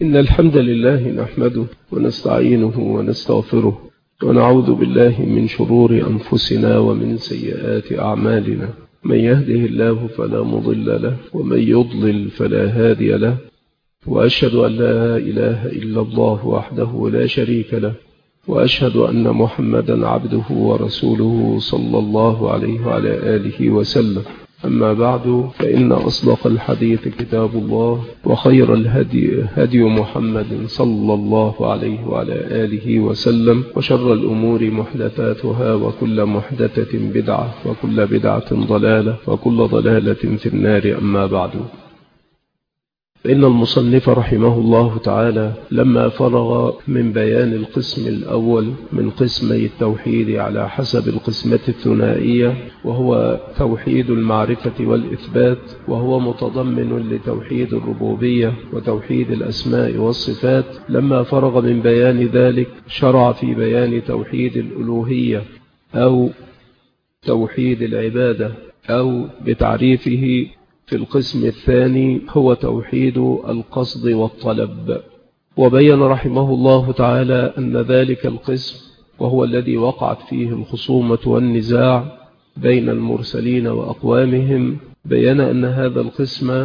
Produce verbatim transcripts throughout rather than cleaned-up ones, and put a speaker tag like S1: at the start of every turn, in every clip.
S1: إن الحمد لله نحمده ونستعينه ونستغفره ونعوذ بالله من شرور أنفسنا ومن سيئات أعمالنا. من يهده الله فلا مضل له ومن يضلل فلا هادي له، وأشهد أن لا إله إلا الله وحده لا شريك له، وأشهد أن محمدا عبده ورسوله صلى الله عليه وعلى آله وسلم. أما بعد، فإن أصدق الحديث كتاب الله، وخير الهدي هدي محمد صلى الله عليه وعلى آله وسلم، وشر الأمور محدثاتها، وكل محدثة بدعة، وكل بدعة ضلالة، وكل ضلالة في النار. أما بعد، فإن المصنف رحمه الله تعالى لما فرغ من بيان القسم الأول من قسمي التوحيد على حسب القسمة الثنائية، وهو توحيد المعرفة والإثبات، وهو متضمن لتوحيد الربوبية وتوحيد الأسماء والصفات، لما فرغ من بيان ذلك شرع في بيان توحيد الألوهية أو توحيد العبادة، أو بتعريفه في القسم الثاني هو توحيد القصد والطلب. وبين رحمه الله تعالى أن ذلك القسم، وهو الذي وقعت فيه الخصومة والنزاع بين المرسلين وأقوامهم، بيّن أن هذا القسم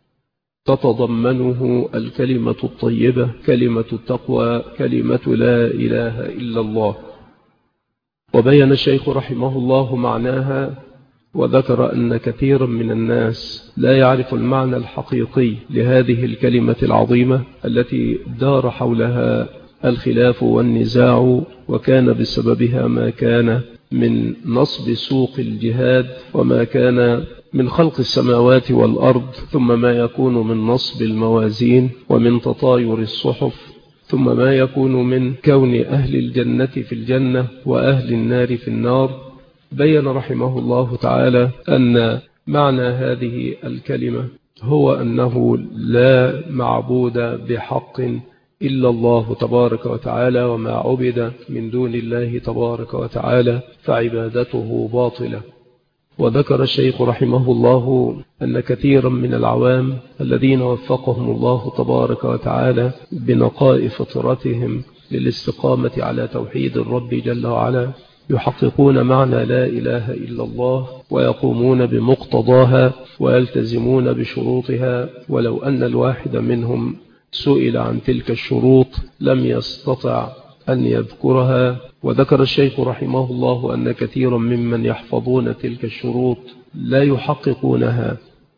S1: تتضمنه الكلمة الطيبة، كلمة التقوى، كلمة لا إله إلا الله. وبين الشيخ رحمه الله معناها، وذكر أن كثيرا من الناس لا يعرف المعنى الحقيقي لهذه الكلمة العظيمة التي دار حولها الخلاف والنزاع، وكان بسببها ما كان من نصب سوق الجهاد، وما كان من خلق السماوات والأرض، ثم ما يكون من نصب الموازين ومن تطاير الصحف، ثم ما يكون من كون أهل الجنة في الجنة وأهل النار في النار. بين رحمه الله تعالى أن معنى هذه الكلمة هو أنه لا معبود بحق إلا الله تبارك وتعالى، وما عبد من دون الله تبارك وتعالى فعبادته باطلة. وذكر الشيخ رحمه الله أن كثيرا من العوام الذين وفقهم الله تبارك وتعالى بنقاء فطرتهم للاستقامة على توحيد الرب جل وعلا يحققون معنى لا إله إلا الله، ويقومون بمقتضاها ويلتزمون بشروطها، ولو أن الواحد منهم سئل عن تلك الشروط لم يستطع أن يذكرها. وذكر الشيخ رحمه الله أن كثيرا ممن يحفظون تلك الشروط لا يحققونها،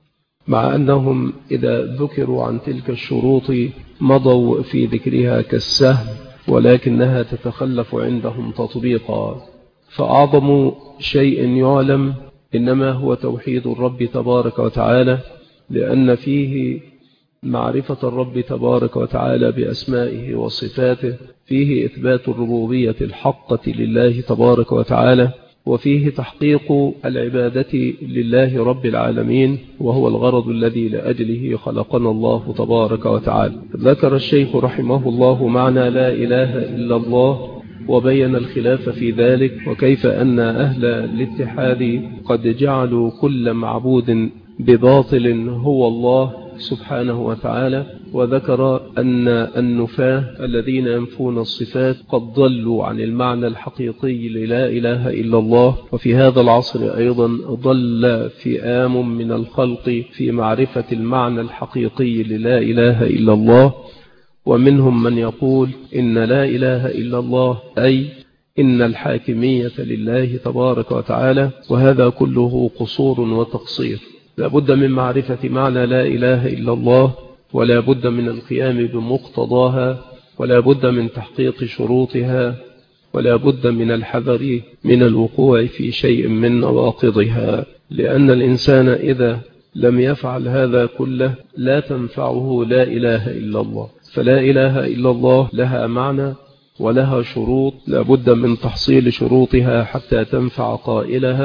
S1: مع أنهم إذا ذكروا عن تلك الشروط مضوا في ذكرها كالسهم، ولكنها تتخلف عندهم تطبيقا. فأعظم شيء يعلم إنما هو توحيد الرب تبارك وتعالى، لأن فيه معرفة الرب تبارك وتعالى بأسمائه وصفاته، فيه إثبات الربوبية الحقة لله تبارك وتعالى، وفيه تحقيق العبادة لله رب العالمين، وهو الغرض الذي لأجله خلقنا الله تبارك وتعالى. ذكر الشيخ رحمه الله معنى لا إله إلا الله، وبين الخلاف في ذلك، وكيف أن أهل الاتحاد قد جعلوا كل معبود بباطل هو الله سبحانه وتعالى. وذكر أن النفاة الذين ينفون الصفات قد ضلوا عن المعنى الحقيقي للا إله إلا الله. وفي هذا العصر أيضا ضل فئام من الخلق في معرفة المعنى الحقيقي للا إله إلا الله، ومنهم من يقول إن لا إله إلا الله أي إن الحاكمية لله تبارك وتعالى، وهذا كله قصور وتقصير. لا بد من معرفة معنى لا إله إلا الله، ولا بد من القيام بمقتضاها، ولا بد من تحقيق شروطها، ولا بد من الحذر من الوقوع في شيء من نواقضها، لأن الإنسان إذا لم يفعل هذا كله لا تنفعه لا إله إلا الله. فلا إله إلا الله لها معنى ولها شروط، لا بد من تحصيل شروطها حتى تنفع قائلها،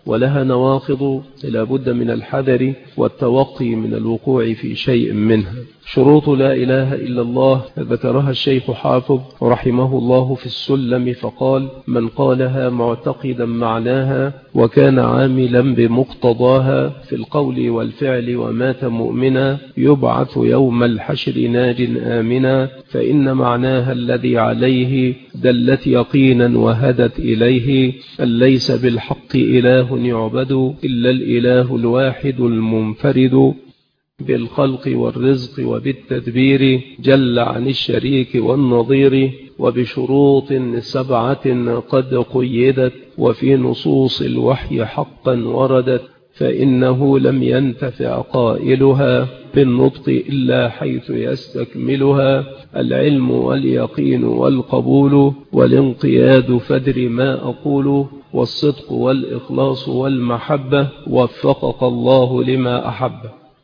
S1: ولها نواقض لا بد من الحذر والتوقي من الوقوع في شيء منها. شروط لا إله إلا الله ذكرها الشيخ حافظ رحمه الله في السلم فقال: من قالها معتقدا معناها وكان عاملا بمقتضاها في القول والفعل ومات مؤمنا يبعث يوم الحشر ناج آمنا، فإن معناها الذي عليه دلت يقينا وهدت إليه أن ليس بالحق إله يعبد إلا الإله الواحد المنفرد بالخلق والرزق وبالتدبير جل عن الشريك والنظير، وبشروط سبعة قد قيدت وفي نصوص الوحي حقا وردت، فإنه لم ينتفع قائلها بالنطق إلا حيث يستكملها: العلم واليقين والقبول والانقياد فدر ما أقول، والصدق والإخلاص والمحبة وفقك الله لما أحب.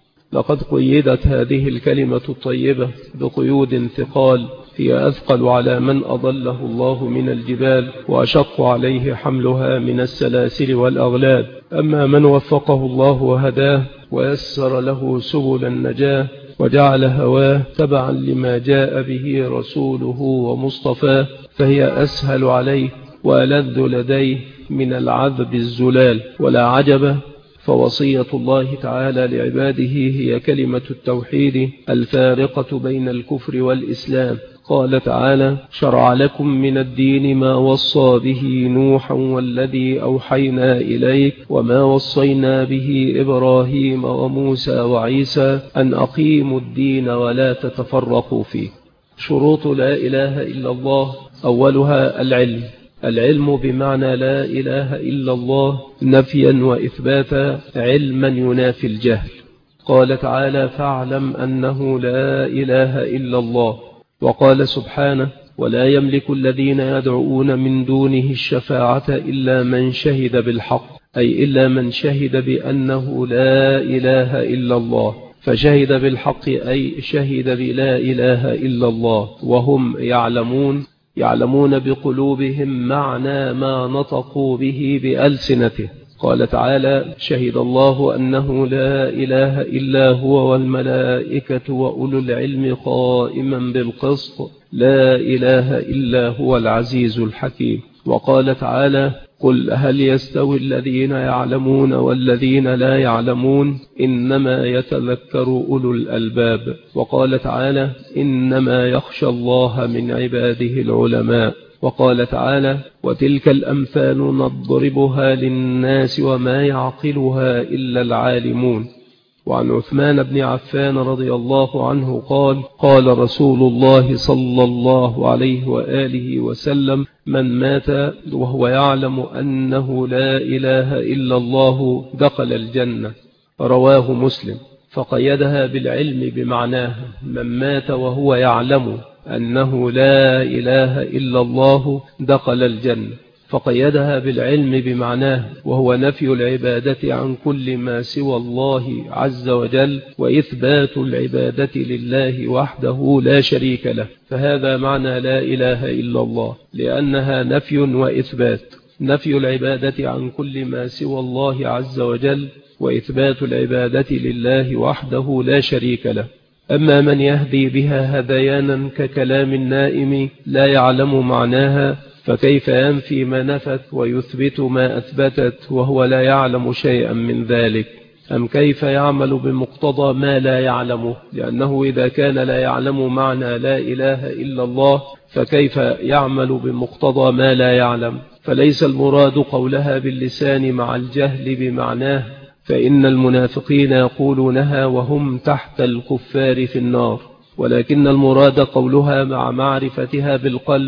S1: لقد قيدت هذه الكلمة الطيبة بقيود ثقال هي أثقل على من أضله الله من الجبال وأشق عليه حملها من السلاسل والأغلال. أما من وفقه الله وهداه ويسر له سبل النجاة وجعل هواه تبعا لما جاء به رسوله ومصطفاه فهي أسهل عليه وألذ لديه من العذب الزلال. ولا عجب، فوصية الله تعالى لعباده هي كلمة التوحيد الفارقة بين الكفر والإسلام. قال تعالى: شرع لكم من الدين ما وصى به نوحا والذي أوحينا إليك وما وصينا به إبراهيم وموسى وعيسى أن أقيموا الدين ولا تتفرقوا فيه. شروط لا إله إلا الله: أولها العلم. العلم بمعنى لا إله إلا الله نفيا وإثباتا، علما ينافي الجهل. قال تعالى: فاعلم أنه لا إله إلا الله. وقال سبحانه: ولا يملك الذين يدعون من دونه الشفاعة إلا من شهد بالحق، أي إلا من شهد بأنه لا إله إلا الله. فشهد بالحق أي شهد بلا إله إلا الله، وهم يعلمون يعلمون بقلوبهم معنى ما نطقوا به بألسنته. قال تعالى: شهد الله أنه لا إله إلا هو والملائكة وأولو العلم قائما بالقسط لا إله إلا هو العزيز الحكيم. وقال تعالى: قل هل يستوي الذين يعلمون والذين لا يعلمون إنما يتذكر أولو الألباب. وقال تعالى: إنما يخشى الله من عباده العلماء. وقال تعالى: وتلك الأمثال نضربها للناس وما يعقلها إلا العالمون. وعن عثمان بن عفان رضي الله عنه قال: قال رسول الله صلى الله عليه وآله وسلم: من مات وهو يعلم أنه لا إله إلا الله دخل الجنة. رواه مسلم. فقيدها بالعلم بمعناها: من مات وهو يعلم أنه لا إله إلا الله دخل الجنة. فقيدها بالعلم بمعناه وهو نفي العبادة عن كل ما سوى الله عز وجل وإثبات العبادة لله وحده لا شريك له. فهذا معنى لا إله إلا الله، لأنها نفي وإثبات. نفي العبادة عن كل ما سوى الله عز وجل وإثبات العبادة لله وحده لا شريك له. أما من يهدي بها هذيانا ككلام النائم لا يعلم معناها، فكيف ينفي ما نفت ويثبت ما أثبتت وهو لا يعلم شيئا من ذلك؟ أم كيف يعمل بمقتضى ما لا يعلمه؟ لأنه إذا كان لا يعلم معنى لا إله إلا الله فكيف يعمل بمقتضى ما لا يعلم؟ فليس المراد قولها باللسان مع الجهل بمعناه، فإن المنافقين يقولونها وهم تحت الكفار في النار، ولكن المراد قولها مع معرفتها بالقلب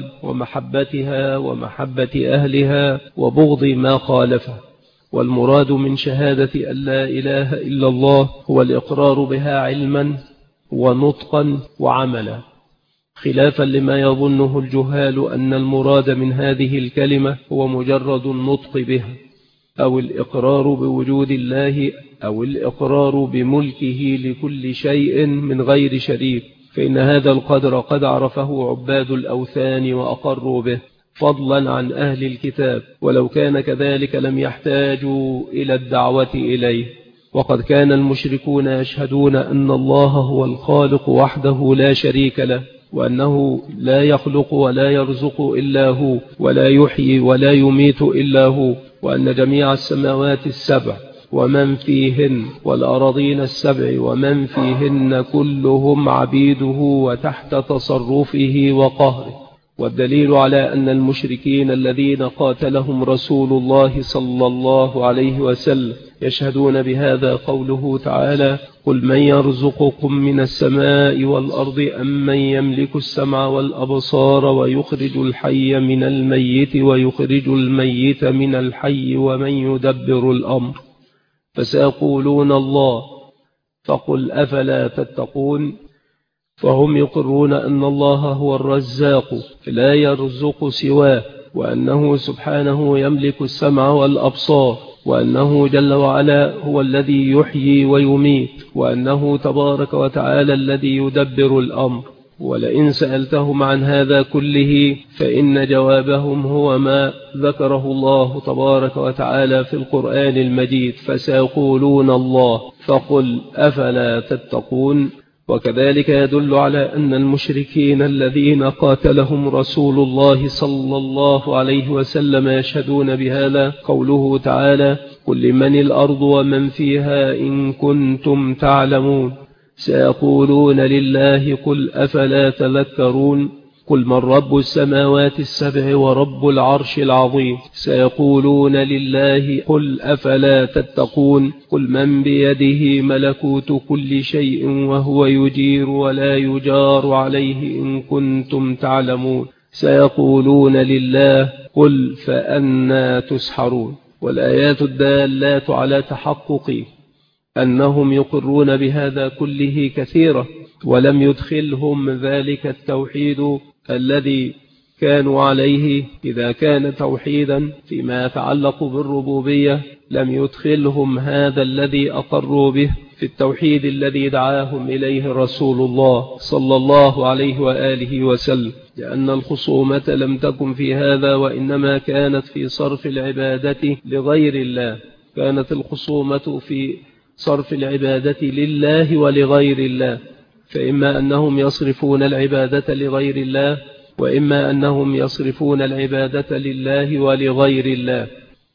S1: ومحبتها ومحبة أهلها وبغض ما خالفه. والمراد من شهادة أن لا إله إلا الله هو الإقرار بها علما ونطقا وعملا، خلافا لما يظنه الجهال أن المراد من هذه الكلمة هو مجرد النطق بها أو الإقرار بوجود الله أو الإقرار بملكه لكل شيء من غير شريك، فإن هذا القدر قد عرفه عباد الأوثان وأقروا به، فضلا عن أهل الكتاب، ولو كان كذلك لم يحتاجوا إلى الدعوة إليه. وقد كان المشركون يشهدون أن الله هو الخالق وحده لا شريك له، وأنه لا يخلق ولا يرزق إلا هو، ولا يحيي ولا يميت إلا هو، وأن جميع السماوات السبع ومن فيهن والأراضين السبع ومن فيهن كلهم عبيده وتحت تصرفه وقهره. والدليل على أن المشركين الذين قاتلهم رسول الله صلى الله عليه وسلم يشهدون بهذا قوله تعالى: قل من يرزقكم من السماء والأرض أم من يملك السمع والأبصار ويخرج الحي من الميت ويخرج الميت من الحي ومن يدبر الأمر، فسيقولون الله، فقل أفلا تتقون. فهم يقرون أن الله هو الرزاق لا يرزق سواه، وأنه سبحانه يملك السمع والأبصار، وأنه جل وعلا هو الذي يحيي ويميت، وأنه تبارك وتعالى الذي يدبر الأمر. ولئن سألتهم عن هذا كله فإن جوابهم هو ما ذكره الله تبارك وتعالى في القرآن المجيد: فسيقولون الله، فقل أفلا تتقون. وكذلك يدل على أن المشركين الذين قاتلهم رسول الله صلى الله عليه وسلم يشهدون بهذا قوله تعالى: قل لمن الأرض ومن فيها إن كنتم تعلمون، سيقولون لله، قل أفلا تذكرون. قل من رب السماوات السبع ورب العرش العظيم، سيقولون لله، قل أفلا تتقون. قل من بيده ملكوت كل شيء وهو يجير ولا يجار عليه إن كنتم تعلمون، سيقولون لله، قل فأنى تسحرون. والآيات الدالات على تحقق أنهم يقرون بهذا كله كثيرة، ولم يدخلهم ذلك التوحيد الذي كانوا عليه. إذا كان توحيدا فيما يتعلق بالربوبية لم يدخلهم هذا الذي أقروا به في التوحيد الذي دعاهم إليه رسول الله صلى الله عليه وآله وسلم، لأن الخصومة لم تكن في هذا، وإنما كانت في صرف العبادة لغير الله. كانت الخصومة في صرف العبادة لله ولغير الله، فإما أنهم يصرفون العبادة لغير الله، وإما أنهم يصرفون العبادة لله ولغير الله.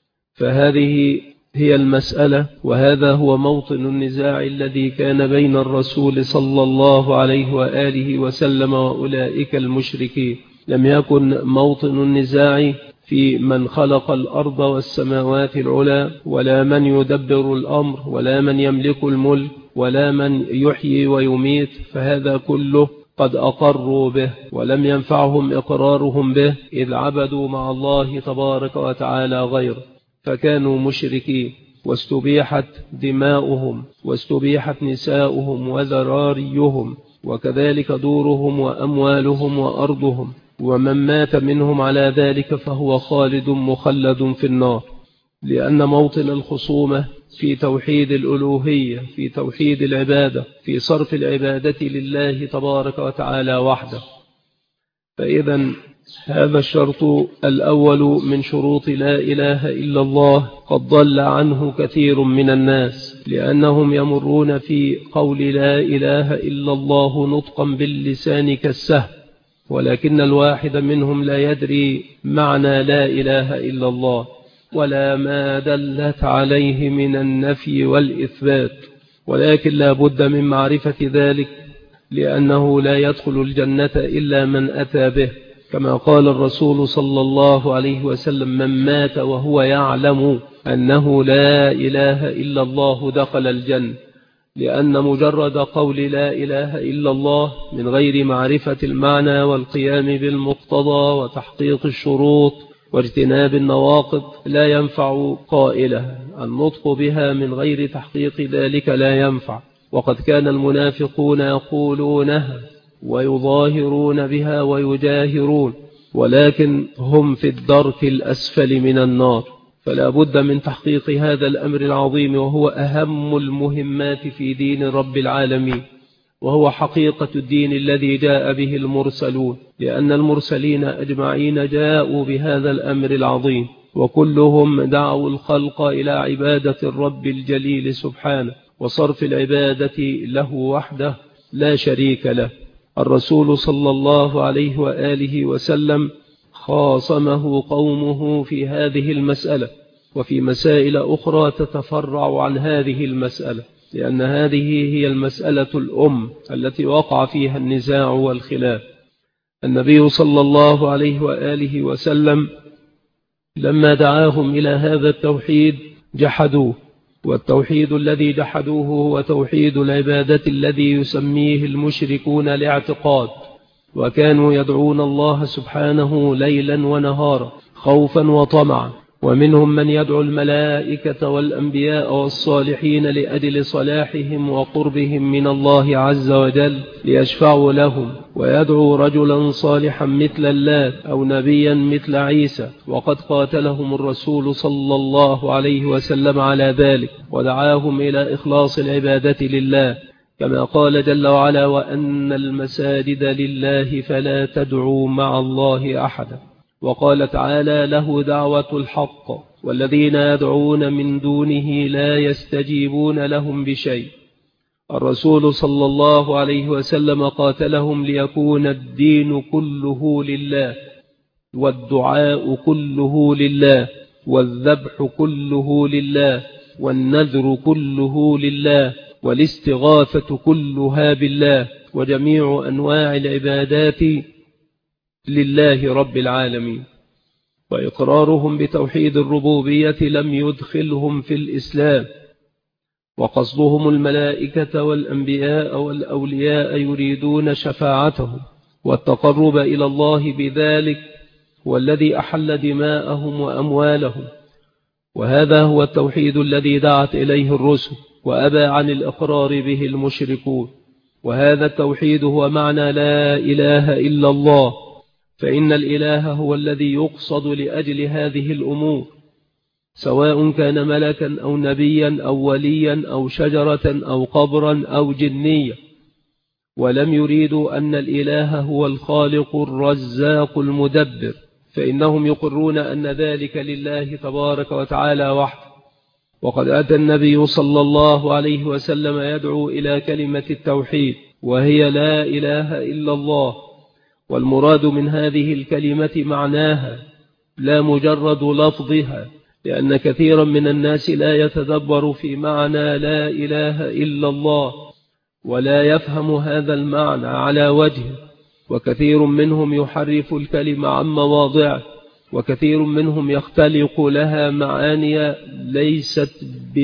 S1: فهذه هي المسألة، وهذا هو موطن النزاع الذي كان بين الرسول صلى الله عليه وآله وسلم وأولئك المشركين. لم يكن موطن النزاع في من خلق الأرض والسماوات العلى، ولا من يدبر الأمر، ولا من يملك الملك، ولا من يحيي ويميت، فهذا كله قد أقروا به، ولم ينفعهم إقرارهم به إذ عبدوا مع الله تبارك وتعالى غيره، فكانوا مشركين، واستبيحت دماؤهم واستبيحت نساؤهم وذراريهم، وكذلك دورهم وأموالهم وأرضهم، ومن مات منهم على ذلك فهو خالد مخلد في النار. لأن موطن الخصومة في توحيد الألوهية، في توحيد العبادة، في صرف العبادة لله تبارك وتعالى وحده. فإذا هذا الشرط الأول من شروط لا إله إلا الله قد ضل عنه كثير من الناس، لأنهم يمرون في قول لا إله إلا الله نطقا باللسان كالسهم، ولكن الواحد منهم لا يدري معنى لا إله إلا الله ولا ما دلت عليه من النفي والإثبات، ولكن لا بد من معرفة ذلك، لأنه لا يدخل الجنة إلا من أتى به، كما قال الرسول صلى الله عليه وسلم: من مات وهو يعلم أنه لا إله إلا الله دخل الجنة. لأن مجرد قول لا إله إلا الله من غير معرفة المعنى والقيام بالمقتضى وتحقيق الشروط واجتناب النواقض لا ينفع قائلها. النطق بها من غير تحقيق ذلك لا ينفع، وقد كان المنافقون يقولونها ويظاهرون بها ويجاهرون، ولكن هم في الدرك الأسفل من النار. فلا بد من تحقيق هذا الأمر العظيم، وهو أهم المهمات في دين رب العالمين، وهو حقيقة الدين الذي جاء به المرسلون، لأن المرسلين أجمعين جاءوا بهذا الأمر العظيم، وكلهم دعوا الخلق إلى عبادة الرب الجليل سبحانه، وصرف العبادة له وحده لا شريك له. الرسول صلى الله عليه وآله وسلم خاصمه قومه في هذه المسألة، وفي مسائل أخرى تتفرع عن هذه المسألة، لأن هذه هي المسألة الأم التي وقع فيها النزاع والخلاف. النبي صلى الله عليه وآله وسلم لما دعاهم إلى هذا التوحيد جحدوه، والتوحيد الذي جحدوه هو توحيد العبادة الذي يسميه المشركون الاعتقاد، وكانوا يدعون الله سبحانه ليلا ونهارا خوفا وطمعا، ومنهم من يدعو الملائكة والأنبياء والصالحين لأجل صلاحهم وقربهم من الله عز وجل ليشفعوا لهم، ويدعو رجلا صالحا مثل اللات أو نبيا مثل عيسى، وقد قاتلهم الرسول صلى الله عليه وسلم على ذلك، ودعاهم إلى إخلاص العبادة لله، كما قال جل وعلا: وأن المساجد لله فلا تدعوا مع الله أحدا. وقال تعالى: له دعوة الحق والذين يدعون من دونه لا يستجيبون لهم بشيء. الرسول صلى الله عليه وسلم قاتلهم ليكون الدين كله لله، والدعاء كله لله، والذبح كله لله، والنذر كله لله، والاستغاثة كلها بالله، وجميع أنواع العبادات لله رب العالمين. وإقرارهم بتوحيد الربوبية لم يدخلهم في الإسلام، وقصدهم الملائكة والأنبياء والأولياء يريدون شفاعتهم والتقرب إلى الله بذلك، والذي أحل دماءهم وأموالهم. وهذا هو التوحيد الذي دعت إليه الرسل، وأبى عن الإقرار به المشركون. وهذا التوحيد هو معنى لا إله إلا الله، فإن الإله هو الذي يقصد لأجل هذه الأمور، سواء كان ملكا أو نبيا أو وليا أو شجرة أو قبرا أو جنيا، ولم يريدوا أن الإله هو الخالق الرزاق المدبر، فإنهم يقرون أن ذلك لله تبارك وتعالى وحده. وقد أتى النبي صلى الله عليه وسلم يدعو إلى كلمة التوحيد، وهي لا إله إلا الله، والمراد من هذه الكلمة معناها لا مجرد لفظها، لأن كثيرا من الناس لا يتدبر في معنى لا إله إلا الله ولا يفهم هذا المعنى على وجهه، وكثير منهم يحرف الكلمة عن مواضعه، وكثير منهم يختلق لها معاني ليست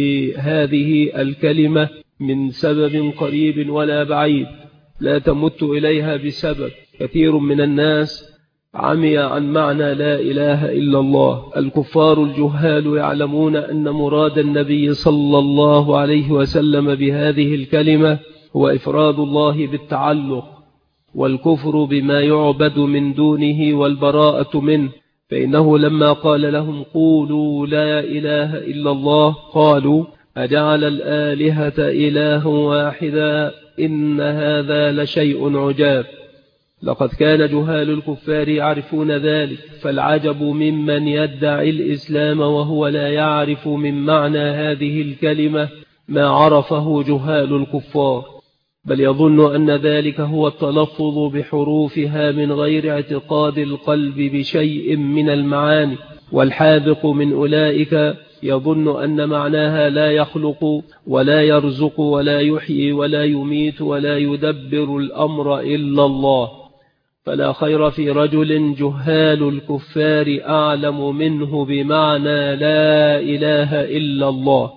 S1: بهذه الكلمة من سبب قريب ولا بعيد، لا تمت إليها بسبب. كثير من الناس عمي عن معنى لا إله إلا الله. الكفار الجهال يعلمون أن مراد النبي صلى الله عليه وسلم بهذه الكلمة هو إفراد الله بالتعلق، والكفر بما يعبد من دونه والبراءة منه، فإنه لما قال لهم قولوا لا إله إلا الله قالوا أجعل الآلهة إله واحدا إن هذا لشيء عجاب. لقد كان جهال الكفار يعرفون ذلك، فالعجب ممن يدعي الإسلام وهو لا يعرف من معنى هذه الكلمة ما عرفه جهال الكفار، بل يظن أن ذلك هو التلفظ بحروفها من غير اعتقاد القلب بشيء من المعاني. والحاذق من أولئك يظن أن معناها لا يخلق ولا يرزق ولا يحيي ولا يميت ولا يدبر الأمر إلا الله. فلا خير في رجل جهال الكفار أعلم منه بمعنى لا إله إلا الله.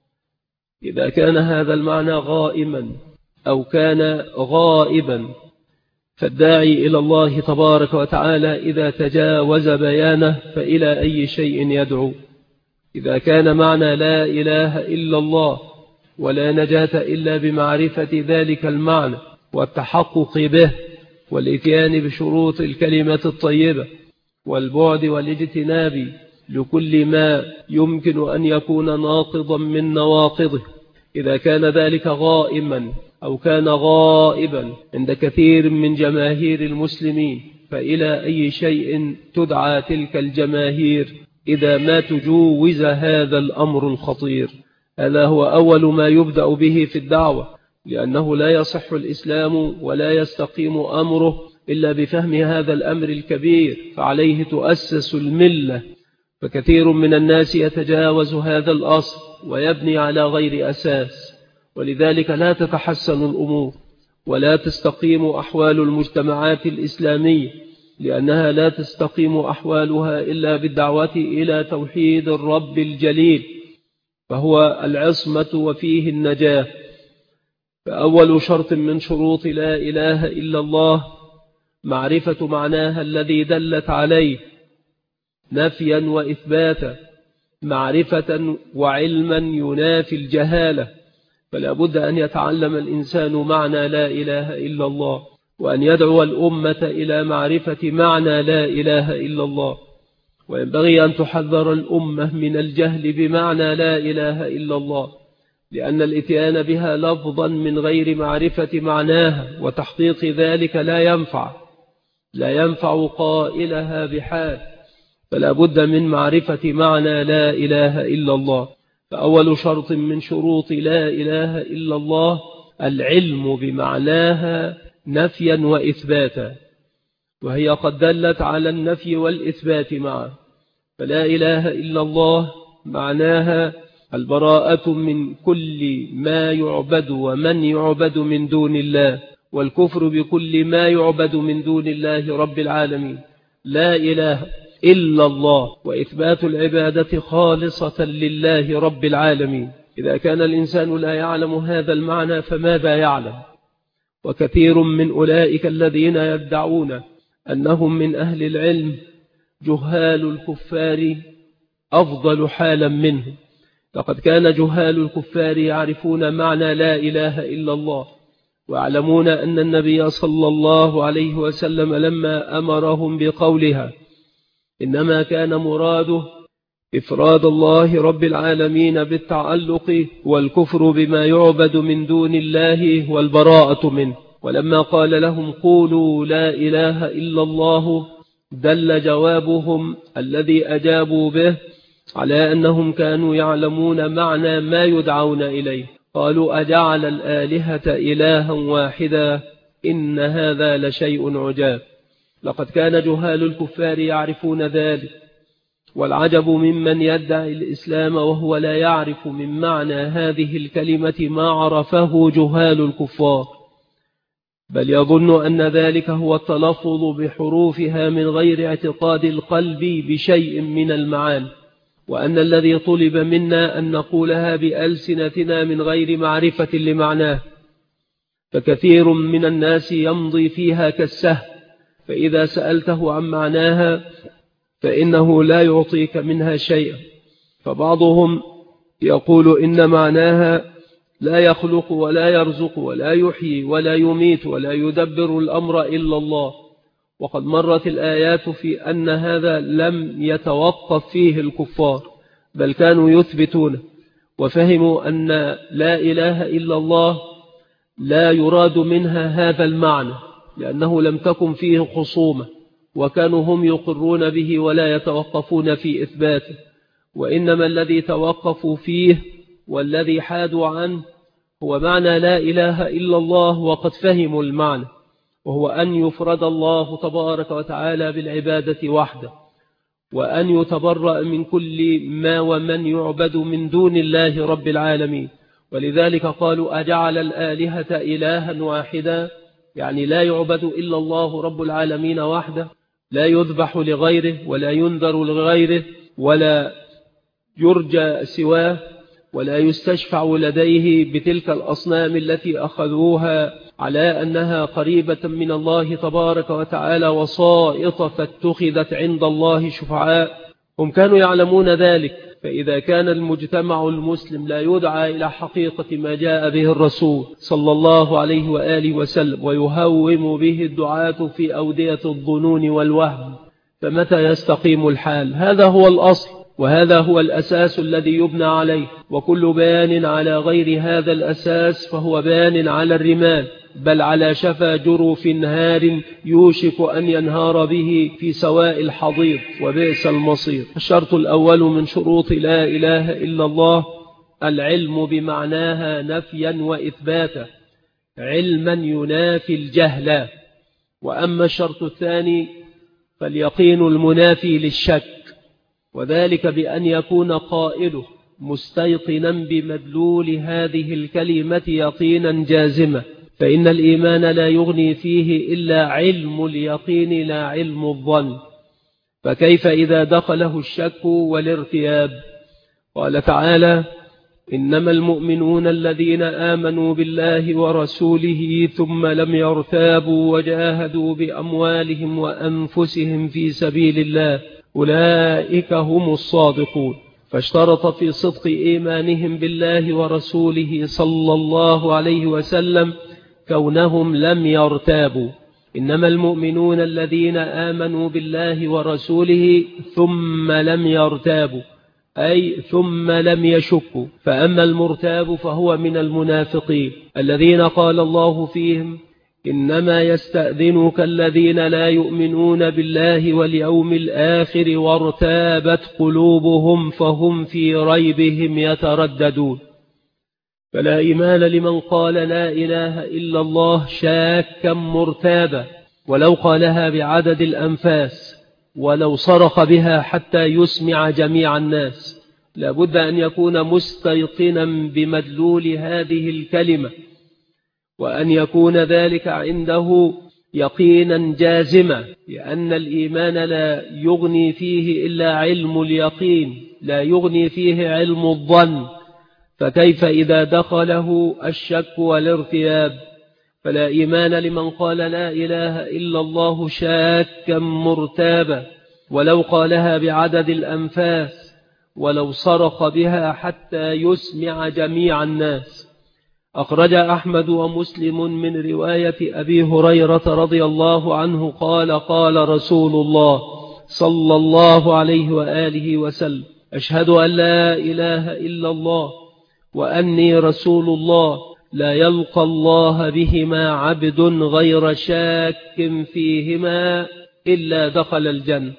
S1: إذا كان هذا المعنى غائما أو كان غائبا، فالداعي إلى الله تبارك وتعالى إذا تجاوز بيانه فإلى أي شيء يدعو؟ إذا كان معنى لا إله إلا الله ولا نجاة إلا بمعرفة ذلك المعنى والتحقق به والإتيان بشروط الكلمة الطيبة والبعد والاجتناب لكل ما يمكن أن يكون ناقضا من نواقضه، إذا كان ذلك غائما أو كان غائبا عند كثير من جماهير المسلمين، فإلى أي شيء تدعى تلك الجماهير إذا ما تجوز هذا الأمر الخطير؟ هذا هو أول ما يبدأ به في الدعوة، لأنه لا يصح الإسلام ولا يستقيم أمره إلا بفهم هذا الأمر الكبير، فعليه تؤسس الملة. فكثير من الناس يتجاوز هذا الأصل ويبني على غير أساس، ولذلك لا تتحسن الأمور ولا تستقيم أحوال المجتمعات الإسلامية، لأنها لا تستقيم أحوالها إلا بالدعوة إلى توحيد الرب الجليل، فهو العصمة وفيه النجاة. فأول شرط من شروط لا إله إلا الله معرفة معناها الذي دلت عليه نفيا وإثباتا، معرفة وعلما ينافي الجهالة. فلا بد أن يتعلم الإنسان معنى لا إله إلا الله، وأن يدعو الأمة إلى معرفة معنى لا إله إلا الله. وينبغي أن تحذر الأمة من الجهل بمعنى لا إله إلا الله، لأن الإتيان بها لفظا من غير معرفة معناها وتحقيق ذلك لا ينفع لا ينفع قائلها بحال. فلا بد من معرفة معنى لا إله إلا الله. فأول شرط من شروط لا إله إلا الله العلم بمعناها نفيا وإثباتا، وهي قد دلت على النفي والإثبات معا. فلا إله إلا الله معناها البراءة من كل ما يعبد ومن يعبد من دون الله، والكفر بكل ما يعبد من دون الله رب العالمين. لا إله إلا الله، وإثبات العبادة خالصة لله رب العالمين. إذا كان الإنسان لا يعلم هذا المعنى فماذا يعلم؟ وكثير من أولئك الذين يدعون أنهم من أهل العلم جهال الكفار أفضل حالا منهم. لقد كان جهال الكفار يعرفون معنى لا إله إلا الله، ويعلمون أن النبي صلى الله عليه وسلم لما أمرهم بقولها إنما كان مراده إفراد الله رب العالمين بالتعلق، والكفر بما يعبد من دون الله والبراءة منه. ولما قال لهم قولوا لا إله إلا الله دل جوابهم الذي أجابوا به على أنهم كانوا يعلمون معنى ما يدعون إليه. قالوا أجعل الآلهة إلها واحدا إن هذا لشيء عجاب. لقد كان جهال الكفار يعرفون ذلك، والعجب ممن يدعي الإسلام وهو لا يعرف من معنى هذه الكلمة ما عرفه جهال الكفار، بل يظن أن ذلك هو التلفظ بحروفها من غير اعتقاد القلب بشيء من المعاني، وأن الذي طلب منا أن نقولها بألسنتنا من غير معرفة لمعناه. فكثير من الناس يمضي فيها كالسهم، فإذا سألته عن معناها فإنه لا يعطيك منها شيئا. فبعضهم يقول إن معناها لا يخلق ولا يرزق ولا يحيي ولا يميت ولا يدبر الأمر إلا الله، وقد مرت الآيات في أن هذا لم يتوقف فيه الكفار، بل كانوا يثبتون وفهموا أن لا إله إلا الله لا يراد منها هذا المعنى، لأنه لم تكن فيه خصومة، وكانوا هم يقرون به ولا يتوقفون في إثباته. وإنما الذي توقفوا فيه والذي حادوا عنه هو معنى لا إله إلا الله، وقد فهموا المعنى، وهو أن يفرد الله تبارك وتعالى بالعبادة وحده، وأن يتبرأ من كل ما ومن يعبد من دون الله رب العالمين. ولذلك قالوا أجعل الآلهة إلها واحدا، يعني لا يعبد إلا الله رب العالمين وحده، لا يذبح لغيره ولا ينذر لغيره ولا يرجى سواه ولا يستشفع لديه بتلك الأصنام التي أخذوها على أنها قريبة من الله تبارك وتعالى وصائط فاتخذت عند الله شفعاء. هم كانوا يعلمون ذلك. فإذا كان المجتمع المسلم لا يدعى إلى حقيقة ما جاء به الرسول صلى الله عليه وآله وسلم ويهوم به الدعاة في أودية الظنون والوهم، فمتى يستقيم الحال؟ هذا هو الأصل. وهذا هو الأساس الذي يبنى عليه، وكل بان على غير هذا الأساس فهو بان على الرمال، بل على شفا جرف نهار يوشك أن ينهار به في سواء الحضيض، وبئس المصير. الشرط الأول من شروط لا إله إلا الله العلم بمعناها نفيا وإثباتا، علما ينافي الجهل. وأما الشرط الثاني فاليقين المنافي للشك، وذلك بأن يكون قائله مستيقنا بمدلول هذه الكلمة يقينا جازما، فإن الإيمان لا يغني فيه إلا علم اليقين لا علم الظن، فكيف إذا دخله الشك والارتياب؟ قال تعالى: إنما المؤمنون الذين آمنوا بالله ورسوله ثم لم يرتابوا وجاهدوا بأموالهم وأنفسهم في سبيل الله أولئك هم الصادقون. فاشترط في صدق إيمانهم بالله ورسوله صلى الله عليه وسلم كونهم لم يرتابوا. إنما المؤمنون الذين آمنوا بالله ورسوله ثم لم يرتابوا، أي ثم لم يشكوا. فأما المرتاب فهو من المنافقين الذين قال الله فيهم: إنما يستأذنك الذين لا يؤمنون بالله واليوم الآخر وارتابت قلوبهم فهم في ريبهم يترددون. فلا إيمان لمن قال لا إله إلا الله شاكا مرتابا، ولو قالها بعدد الأنفاس، ولو صرخ بها حتى يسمع جميع الناس. لابد أن يكون مستيقنا بمدلول هذه الكلمة، وأن يكون ذلك عنده يقينا جازما، لأن الإيمان لا يغني فيه إلا علم اليقين، لا يغني فيه علم الظن، فكيف إذا دخله الشك والارتياب؟ فلا إيمان لمن قال لا إله إلا الله شاكا مرتابا، ولو قالها بعدد الأنفاس، ولو صرخ بها حتى يسمع جميع الناس. أخرج أحمد ومسلم من رواية أبي هريرة رضي الله عنه قال: قال رسول الله صلى الله عليه وآله وسلم: أشهد أن لا إله إلا الله وأني رسول الله، لا يلقى الله بهما عبد غير شاك فيهما إلا دخل الجنة.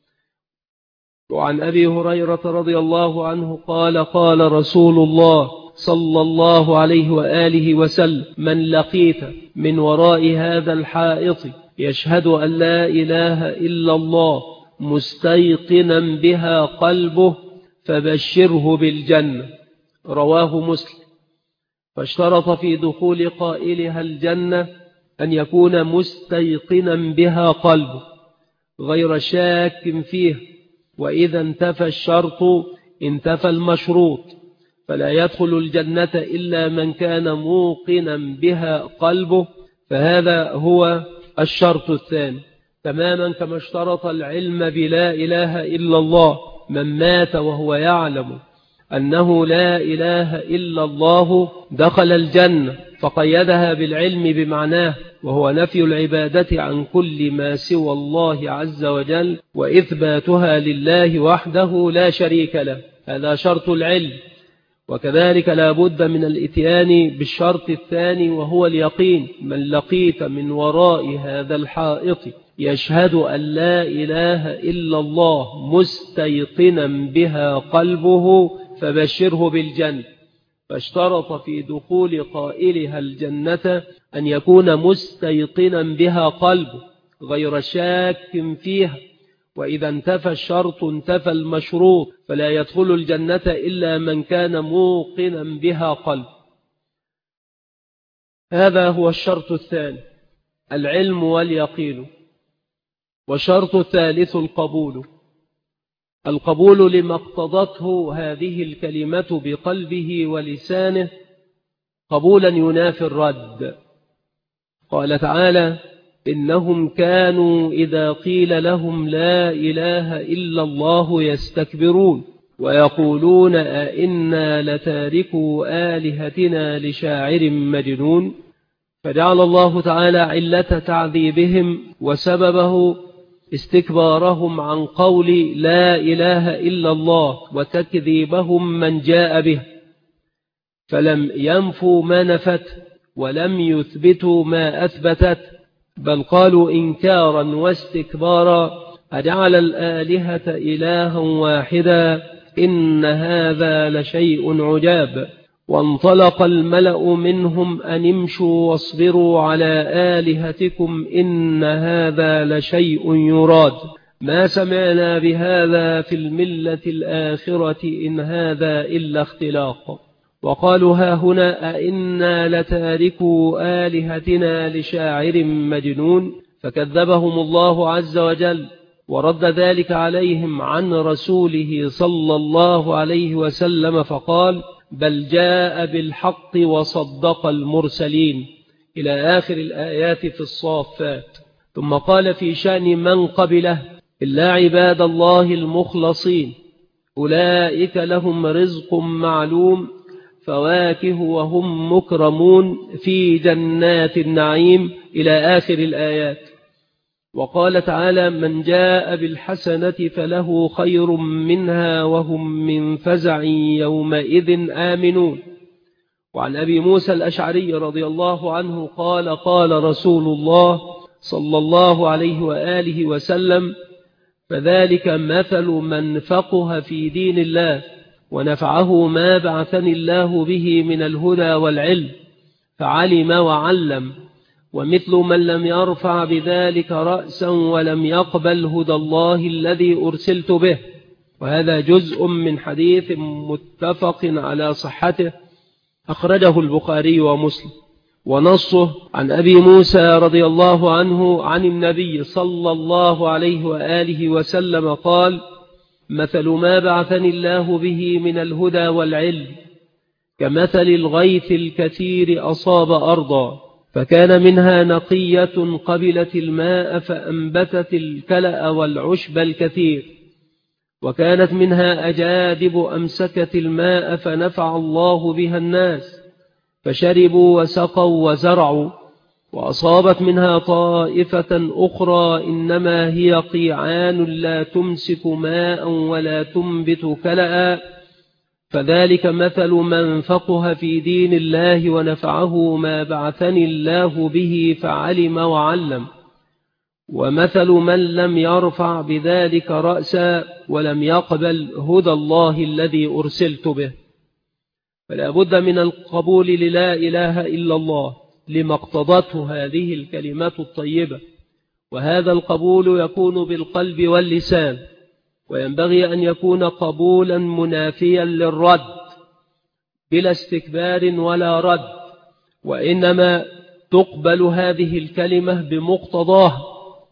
S1: وعن أبي هريرة رضي الله عنه قال: قال رسول الله صلى الله عليه وآله وسلم: من لقيت من وراء هذا الحائط يشهد أن لا إله إلا الله مستيقنا بها قلبه فبشره بالجنة. رواه مسلم. فاشترط في دخول قائلها الجنة أن يكون مستيقنا بها قلبه غير شاك فيه، وإذا انتفى الشرط انتفى المشروط، فلا يدخل الجنة إلا من كان موقنا بها قلبه، فهذا هو الشرط الثاني، تماما كما اشترط العلم بلا إله إلا الله من مات وهو يعلم أنه لا إله إلا الله دخل الجنة، فقيدها بالعلم بمعناه، وهو نفي العبادة عن كل ما سوى الله عز وجل وإثباتها لله وحده لا شريك له. هذا شرط العلم. وكذلك لا بد من الاتيان بالشرط الثاني وهو اليقين. من لقيت من وراء هذا الحائط يشهد أن لا إله إلا الله مستيقنا بها قلبه فبشره بالجنة. فاشترط في دخول قائلها الجنة أن يكون مستيقنا بها قلبه غير شاك فيها، وإذا انتفى الشرط انتفى المشروط، فلا يدخل الجنة إلا من كان موقنا بها قلب. هذا هو الشرط الثاني، العلم واليقين. والشرط الثالث القبول. القبول لما اقتضته هذه الكلمة بقلبه ولسانه قبولا ينافي الرد. قال تعالى: إنهم كانوا إذا قيل لهم لا إله إلا الله يستكبرون ويقولون أئنا لتاركوا آلهتنا لشاعر مجنون. فجعل الله تعالى علة تعذيبهم وسببه استكبارهم عن قول لا إله إلا الله وتكذيبهم من جاء به، فلم ينفوا ما نفت ولم يثبتوا ما أثبتت، بل قالوا إنكارا واستكبارا أجعل الآلهة إلها واحدا إن هذا لشيء عجاب. وانطلق الملأ منهم أن امشوا واصبروا على آلهتكم إن هذا لشيء يراد ما سمعنا بهذا في الملة الآخرة إن هذا إلا اختلاق. وقالوا ها هنا أئنا لتاركوا آلهتنا لشاعر مجنون، فكذبهم الله عز وجل ورد ذلك عليهم عن رسوله صلى الله عليه وسلم فقال بل جاء بالحق وصدق المرسلين إلى آخر الآيات في الصافات. ثم قال في شأن من قبله إلا عباد الله المخلصين أولئك لهم رزق معلوم فواكه وهم مكرمون في جنات النعيم إلى آخر الآيات. وقال تعالى من جاء بالحسنة فله خير منها وهم من فزع يومئذ آمنون. وعن أبي موسى الأشعري رضي الله عنه قال قال رسول الله صلى الله عليه وآله وسلم فذلك مثل من فقه في دين الله ونفعه ما بعثني الله به من الهدى والعلم فعلم وعلم، ومثل من لم يرفع بذلك رأسا ولم يقبل هدى الله الذي أرسلت به. وهذا جزء من حديث متفق على صحته أخرجه البخاري ومسلم، ونصه عن أبي موسى رضي الله عنه عن النبي صلى الله عليه وآله وسلم قال مثل ما بعثني الله به من الهدى والعلم كمثل الغيث الكثير أصاب أرضا فكان منها نقية قبلت الماء فأنبتت الكلأ والعشب الكثير، وكانت منها أجادب أمسكت الماء فنفع الله بها الناس فشربوا وسقوا وزرعوا. وأصابت منها طائفة أخرى إنما هي قيعان لا تمسك ماء ولا تنبت كلأ فذلك مثل من فقه في دين الله ونفعه ما بعثني الله به فعلم وعلم، ومثل من لم يرفع بذلك رأسا ولم يقبل هدى الله الذي أرسلت به. فلا بد من القبول للا إله إلا الله لما اقتضته هذه الكلمات الطيبة، وهذا القبول يكون بالقلب واللسان، وينبغي أن يكون قبولا منافيا للرد بلا استكبار ولا رد، وإنما تقبل هذه الكلمة بمقتضاها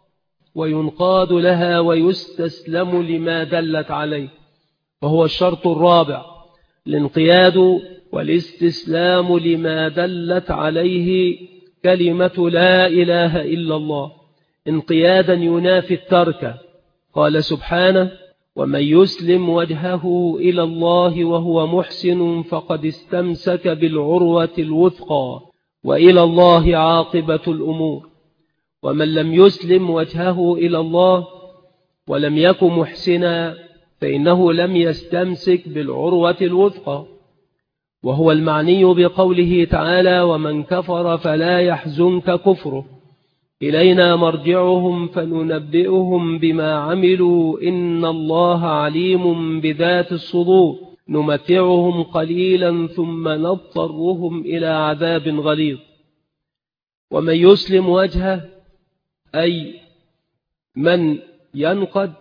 S1: وينقاد لها ويستسلم لما دلت عليه. وهو الشرط الرابع الانقياد والاستسلام لما دلت عليه كلمة لا إله إلا الله انقيادا ينافي الترك. قال سبحانه ومن يسلم وجهه إلى الله وهو محسن فقد استمسك بالعروة الوثقى وإلى الله عاقبة الأمور. ومن لم يسلم وجهه إلى الله ولم يكن محسنا فإنه لم يستمسك بالعروة الوثقى، وهو المعني بقوله تعالى ومن كفر فلا يحزنك كفره إلينا مرجعهم فننبئهم بما عملوا إن الله عليم بذات الصدور نمتعهم قليلا ثم نضطرهم إلى عذاب غليظ. ومن يسلم وجهه أي من ينقد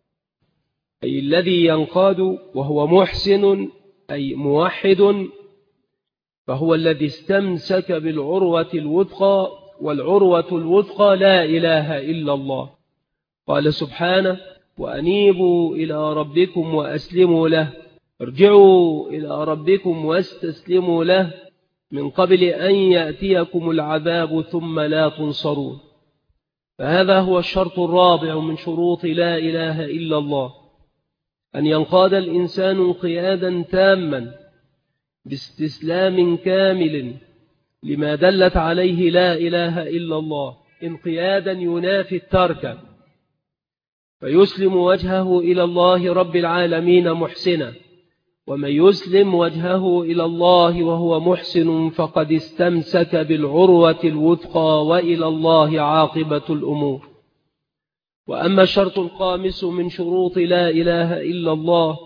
S1: أي الذي ينقاد وهو محسن أي موحد فهو الذي استمسك بالعروة الوثقى، والعروة الوثقى لا إله إلا الله. قال سبحانه وأنيبوا إلى ربكم وأسلموا له ارجعوا إلى ربكم واستسلموا له من قبل أن يأتيكم العذاب ثم لا تنصرون. فهذا هو الشرط الرابع من شروط لا إله إلا الله، أن ينقاد الإنسان انقيادا تاما باستسلام كامل لما دلت عليه لا إله إلا الله انقيادا ينافي الترك. فيسلم وجهه إلى الله رب العالمين محسنا. ومن يسلم وجهه إلى الله وهو محسن فقد استمسك بالعروة الوثقى وإلى الله عاقبة الأمور. وأما الشرط الخامس من شروط لا إله إلا الله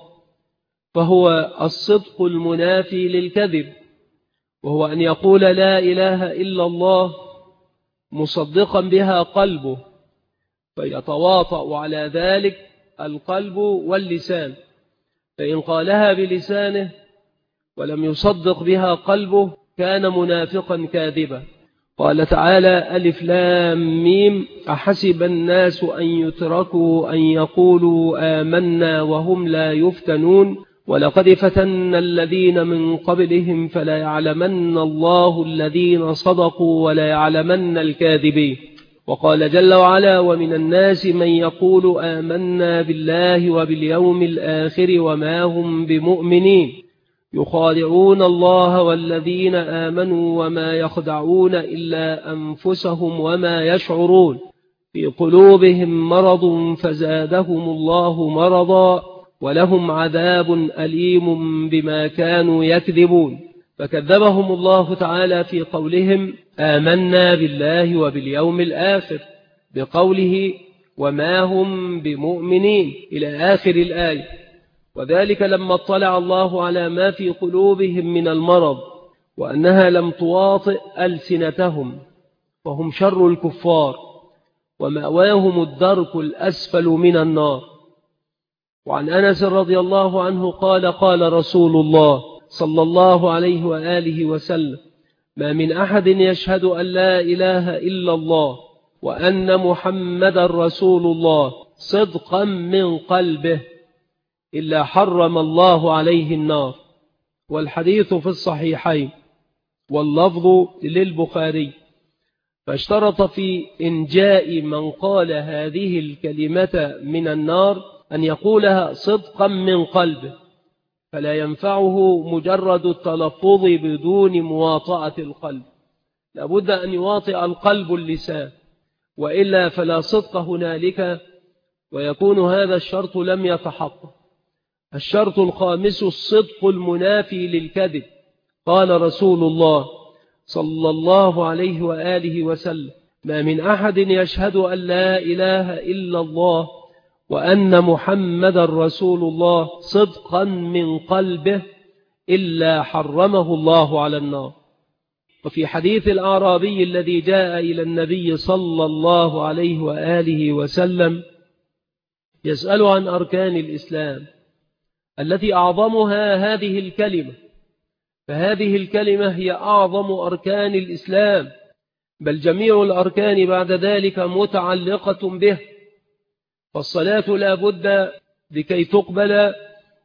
S1: فهو الصدق المنافي للكذب، وهو أن يقول لا إله إلا الله مصدقا بها قلبه، فيتواطأ على ذلك القلب واللسان، فإن قالها بلسانه ولم يصدق بها قلبه كان منافقا كاذبا. قال تعالى: ألف لام ميم أحسب الناس أن يتركوا أن يقولوا آمنا وهم لا يفتنون ولقد فتنا الذين من قبلهم فلا يعلمن الله الذين صدقوا ولا يعلمن الكاذبين. وقال جل وعلا: ومن الناس من يقول آمنا بالله وباليوم الآخر وما هم بمؤمنين يخادعون الله والذين آمنوا وما يخدعون إلا أنفسهم وما يشعرون في قلوبهم مرض فزادهم الله مرضا ولهم عذاب أليم بما كانوا يكذبون. فكذبهم الله تعالى في قولهم آمنا بالله وباليوم الآخر بقوله وما هم بمؤمنين إلى آخر الآية، وذلك لما اطلع الله على ما في قلوبهم من المرض وأنها لم تواطئ ألسنتهم، فهم شر الكفار ومأواهم الدرك الأسفل من النار. وعن أنس رضي الله عنه قال: قال رسول الله صلى الله عليه وآله وسلم: ما من أحد يشهد أن لا إله إلا الله وأن محمد رسول الله صدقا من قلبه إلا حرم الله عليه النار. والحديث في الصحيحين واللفظ للبخاري. فاشترط في إنجاء من قال هذه الكلمة من النار أن يقولها صدقا من قلبه، فلا ينفعه مجرد التلفظ بدون مواطأة القلب، لابد أن يواطئ القلب اللسان، وإلا فلا صدق هنالك ويكون هذا الشرط لم يتحقق. الشرط الخامس الصدق المنافي للكذب. قال رسول الله صلى الله عليه وآله وسلم: ما من أحد يشهد أن لا إله إلا الله وأن محمد رسول الله صدقا من قلبه إلا حرمه الله على النار. وفي حديث الأعرابي الذي جاء إلى النبي صلى الله عليه وآله وسلم يسأل عن أركان الإسلام التي أعظمها هذه الكلمة، فهذه الكلمة هي أعظم أركان الإسلام، بل جميع الأركان بعد ذلك متعلقة به. فالصلاة لا بد لكي تقبل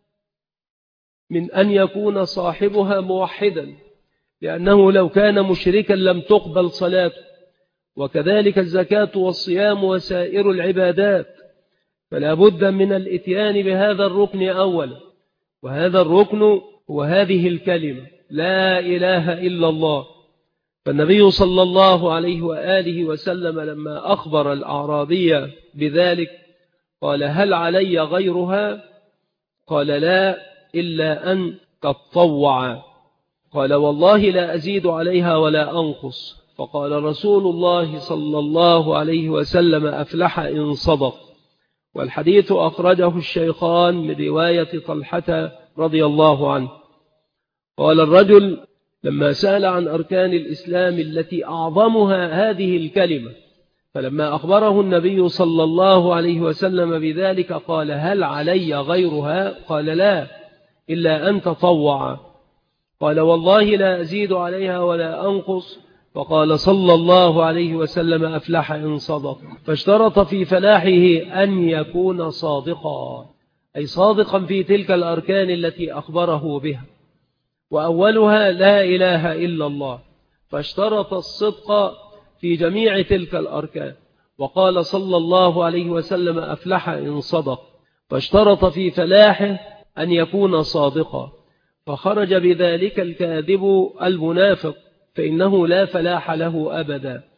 S1: من أن يكون صاحبها موحدا، لأنه لو كان مشركا لم تقبل صلاته، وكذلك الزكاة والصيام وسائر العبادات، فلا بد من الاتيان بهذا الركن أولا، وهذا الركن هو هذه الكلمة لا إله إلا الله. فالنبي صلى الله عليه وآله وسلم لما أخبر الأعرابي بذلك قال: هل علي غيرها؟ قال: لا، إلا أن تتطوع. قال: والله لا أزيد عليها ولا أنقص. فقال رسول الله صلى الله عليه وسلم: أفلح إن صدق. والحديث أخرجه الشيخان من رواية طلحة رضي الله عنه. قال الرجل لما سأل عن أركان الإسلام التي أعظمها هذه الكلمة، فلما أخبره النبي صلى الله عليه وسلم بذلك قال: هل علي غيرها؟ قال: لا، إلا أن تطوع. قال: والله لا أزيد عليها ولا أنقص. فقال صلى الله عليه وسلم: أفلح إن صدق. فاشترط في فلاحه أن يكون صادقا، أي صادقا في تلك الأركان التي أخبره بها، وأولها لا إله إلا الله، فاشترط الصدق في جميع تلك الأركان. وقال صلى الله عليه وسلم: أفلح إن صدق. فاشترط في فلاحه أن يكون صادقا، فخرج بذلك الكاذب المنافق، فإنه لا فلاح له أبدا،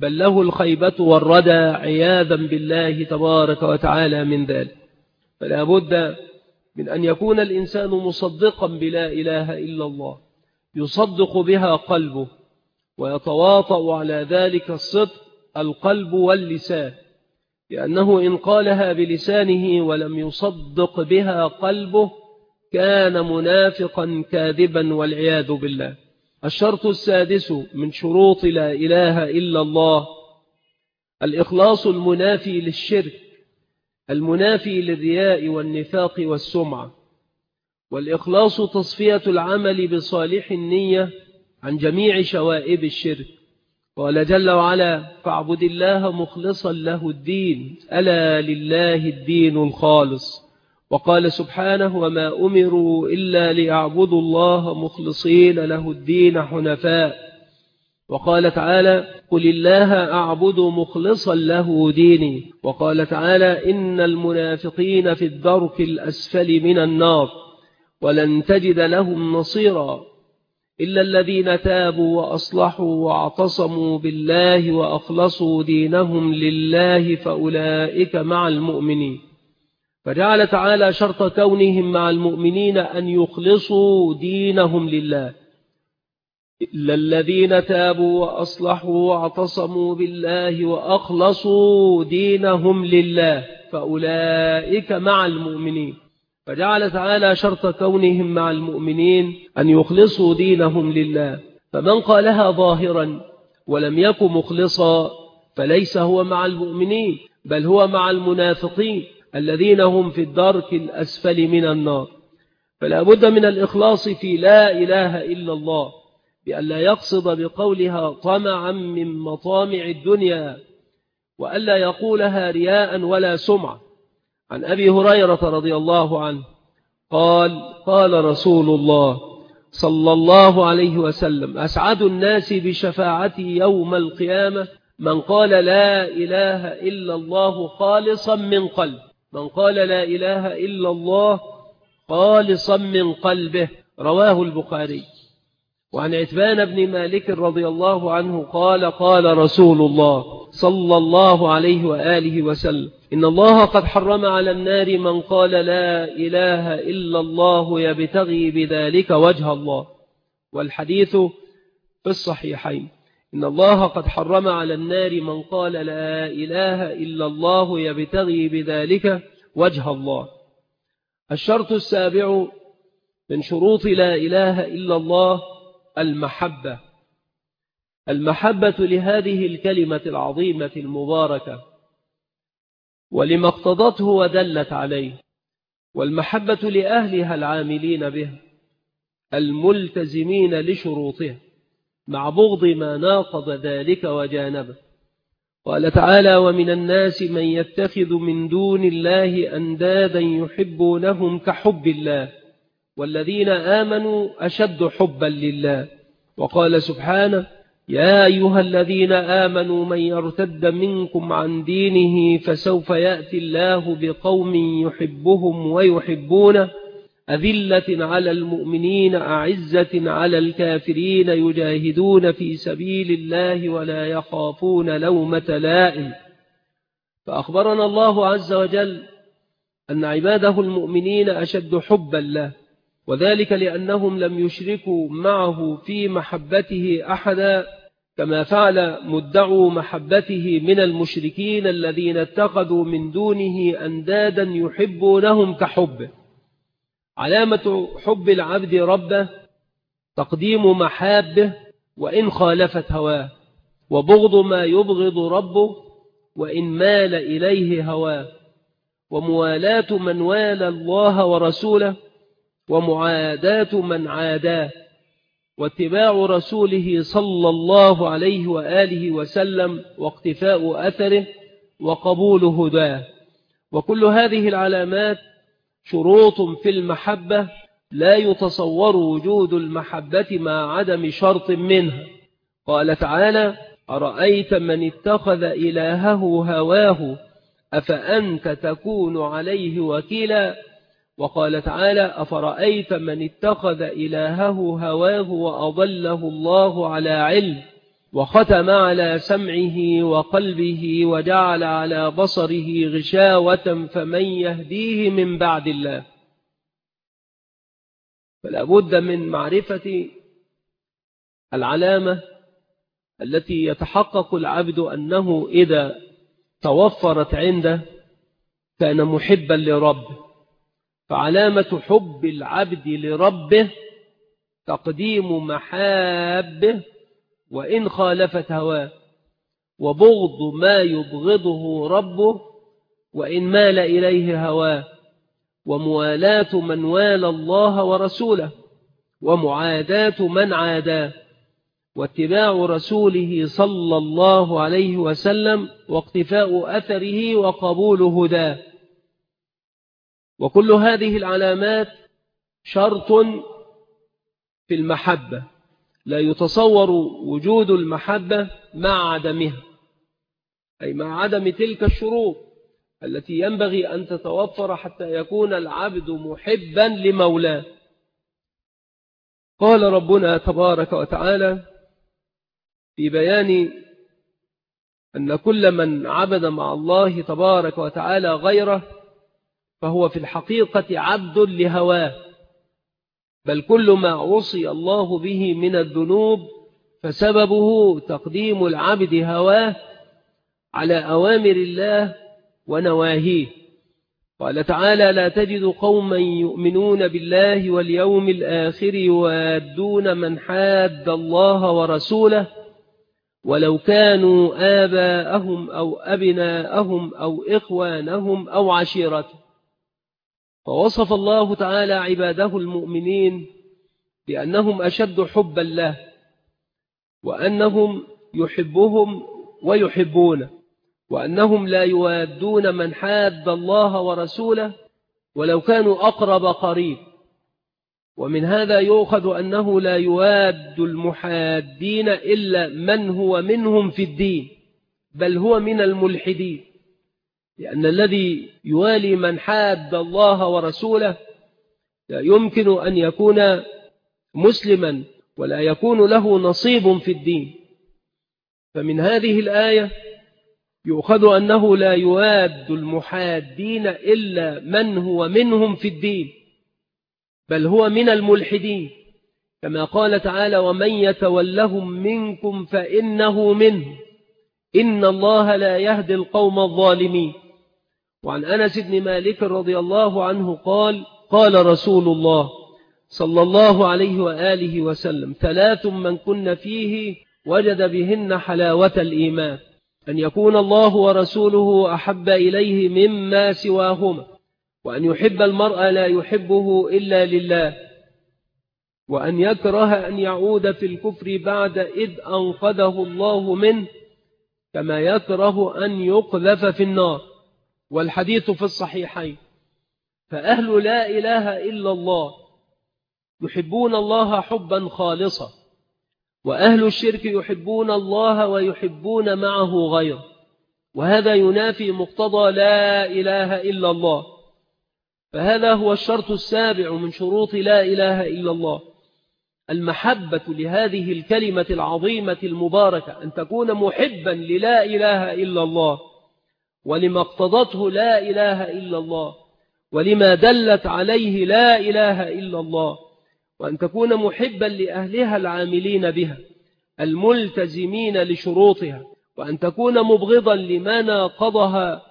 S1: بل له الخيبة والردى عياذا بالله تبارك وتعالى من ذلك. فلا بد من أن يكون الإنسان مصدقا بلا إله إلا الله، يصدق بها قلبه، ويتواطأ على ذلك الصدق القلب واللسان، لأنه إن قالها بلسانه ولم يصدق بها قلبه كان منافقا كاذبا والعياذ بالله. الشرط السادس من شروط لا إله إلا الله الإخلاص المنافي للشرك، المنافي للرياء والنفاق والسمعة. والإخلاص تصفية العمل بصالح النية عن جميع شوائب الشرك. قال جل وعلا: فاعبد الله مخلصا له الدين ألا لله الدين الخالص. وقال سبحانه: وما أمروا إلا ليعبدوا الله مخلصين له الدين حنفاء. وقال تعالى: قل الله أعبد مخلصا له ديني. وقال تعالى: إن المنافقين في الدرك الأسفل من النار ولن تجد لهم نصيرا إلا الذين تابوا وأصلحوا واعتصموا بالله وأخلصوا دينهم لله فأولئك مع المؤمنين. فجعل تعالى شرط كونهم مع المؤمنين أن يخلصوا دينهم لله. إلا الذين تابوا وأصلحوا واعتصموا بالله وأخلصوا دينهم لله فأولئك مع المؤمنين. فجعل تعالى شرط كونهم مع المؤمنين أن يخلصوا دينهم لله. فمن قالها ظاهرا ولم يكن مخلصا فليس هو مع المؤمنين، بل هو مع المنافقين الذين هم في الدرك الأسفل من النار. فلا بد من الإخلاص في لا إله إلا الله، بأن لا يقصد بقولها طمعا من مطامع الدنيا، وألا يقولها رياء ولا سمعة. عن أبي هريرة رضي الله عنه قال: قال رسول الله صلى الله عليه وسلم: أسعد الناس بشفاعتي يوم القيامة من قال لا إله إلا الله خالصا من قلب. من قال لا إله إلا الله خالصا من قلبه. رواه البخاري. وعن عتبان بن مالك رضي الله عنه قال: قال رسول الله صلى الله عليه وآله وسلم: إن الله قد حرم على النار من قال لا إله إلا الله يبتغي بذلك وجه الله. والحديث في الصحيحين. إن الله قد حرم على النار من قال لا إله إلا الله يبتغي بذلك وجه الله. الشرط السابع من شروط لا إله إلا الله المحبة. المحبة لهذه الكلمة العظيمة المباركة ولما اقتضته ودلت عليه، والمحبة لأهلها العاملين بها الملتزمين لشروطها، مع بغض ما ناقض ذلك وجانبه. قال تعالى: ومن الناس من يتخذ من دون الله أندادا يحبونهم كحب الله والذين آمنوا أشد حبا لله. وقال سبحانه: يا أيها الذين آمنوا من يرتد منكم عن دينه فسوف يأتي الله بقوم يحبهم ويحبونه أذلة على المؤمنين أعزة على الكافرين يجاهدون في سبيل الله ولا يخافون لومة لائم. فأخبرنا الله عز وجل أن عباده المؤمنين أشد حبا له، وذلك لأنهم لم يشركوا معه في محبته أحدا، كما فعل مدعوا محبته من المشركين الذين اتخذوا من دونه أندادا يحبونهم كحبه. علامة حب العبد ربه تقديم محابه وإن خالفت هواه، وبغض ما يبغض ربه وإن مال إليه هواه، وموالاة من والى الله ورسوله ومعاداة من عاداه، واتباع رسوله صلى الله عليه وآله وسلم واقتفاء أثره وقبول هداه. وكل هذه العلامات شروط في المحبة لا يتصور وجود المحبة مع عدم شرط منها. قال تعالى: أرأيت من اتخذ إلهه هواه أفأنت تكون عليه وكيلا. وقال تعالى: أفرأيت من اتخذ إلهه هواه وأضله الله على علم وختم على سمعه وقلبه وجعل على بصره غشاوة فمن يهديه من بعد الله. فلا بد من معرفة العلامة التي يتحقق العبد أنه إذا توفرت عنده كان محبا لربه. فعلامة حب العبد لربه تقديم محابه وإن خالفت هواه، وبغض ما يبغضه ربه وإن مال إليه هواه، وموالاة من والى الله ورسوله، ومعاداة من عاداه، واتباع رسوله صلى الله عليه وسلم، واقتفاء أثره وقبول هداه. وكل هذه العلامات شرط في المحبة، لا يتصور وجود المحبة مع عدمها، أي مع عدم تلك الشروط التي ينبغي أن تتوفر حتى يكون العبد محبا لمولاه. قال ربنا تبارك وتعالى في بيان أن كل من عبد مع الله تبارك وتعالى غيره فهو في الحقيقة عبد لهواه، بل كل ما عصي الله به من الذنوب فسببه تقديم العبد هواه على أوامر الله ونواهيه. قال تعالى: لا تجد قوما يؤمنون بالله واليوم الآخر يوادون من حاد الله ورسوله ولو كانوا آباءهم أو أبناءهم أو إخوانهم أو عشيرتهم. فوصف الله تعالى عباده المؤمنين بأنهم أشد حبا له، وأنهم يحبهم ويحبونه، وأنهم لا يوادون من حاد الله ورسوله ولو كانوا أقرب قريب. ومن هذا يؤخذ أنه لا يواد المحادين إلا من هو منهم في الدين، بل هو من الملحدين، لأن الذي يوالي من حاد الله ورسوله لا يمكن أن يكون مسلما ولا يكون له نصيب في الدين. فمن هذه الآية يؤخذ أنه لا يواد المحادين إلا من هو منهم في الدين، بل هو من الملحدين، كما قال تعالى: ومن يتولهم منكم فإنه منهم إن الله لا يهدي القوم الظالمين. وعن أنس بن مالك رضي الله عنه قال: قال رسول الله صلى الله عليه وآله وسلم: ثلاث من كن فيه وجد بهن حلاوة الإيمان، أن يكون الله ورسوله أحب إليه مما سواهما، وأن يحب المرء لا يحبه إلا لله، وأن يكره أن يعود في الكفر بعد إذ أنقذه الله منه، كما يكره أن يقذف في النار. والحديث في الصحيحين. فأهل لا إله إلا الله يحبون الله حبا خالصا، وأهل الشرك يحبون الله ويحبون معه غيره، وهذا ينافي مقتضى لا إله إلا الله. فهذا هو الشرط السابع من شروط لا إله إلا الله، المحبة لهذه الكلمة العظيمة المباركة، أن تكون محبا للا إله إلا الله ولما اقتضته لا إله إلا الله ولما دلت عليه لا إله إلا الله، وأن تكون محبا لأهلها العاملين بها الملتزمين لشروطها، وأن تكون مبغضا لما ناقضها